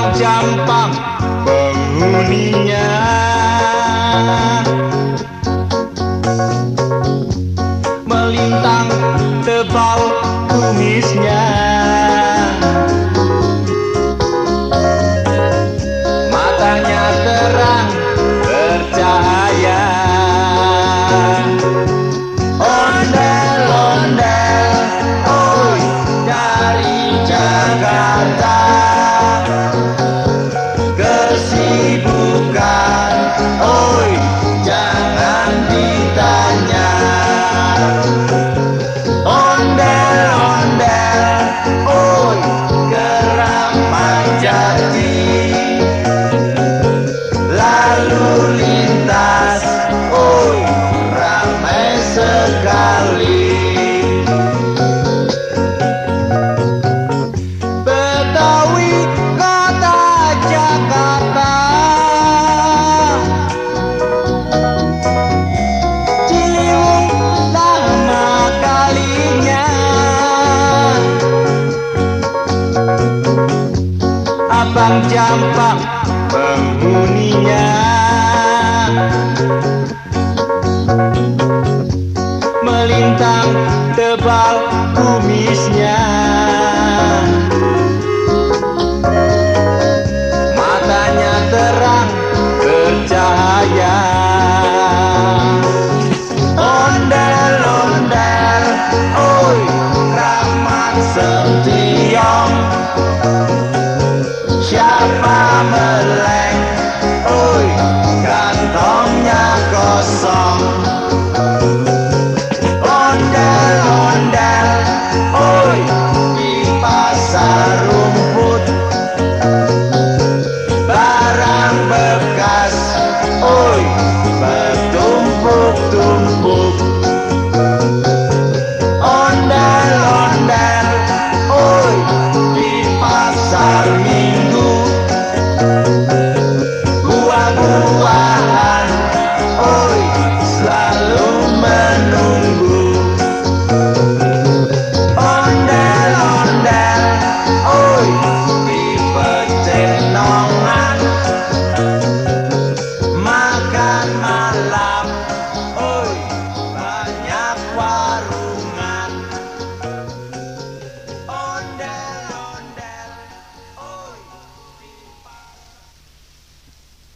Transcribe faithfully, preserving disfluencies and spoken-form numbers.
Abang Jampang penghuninya, melintang tebal kumisnya, matanya terang bercahaya. Ondel-ondel, oi dari Jakarta, kesibukan, oi jangan ditanya. Ondel-ondel, oi Keramat Jati, lalu lintas, oi ramai sekali. Betawi kota Jakarta, Ciliwung nama kalinya. Abang Jampang penghuninya, melintang tebal kumisnya,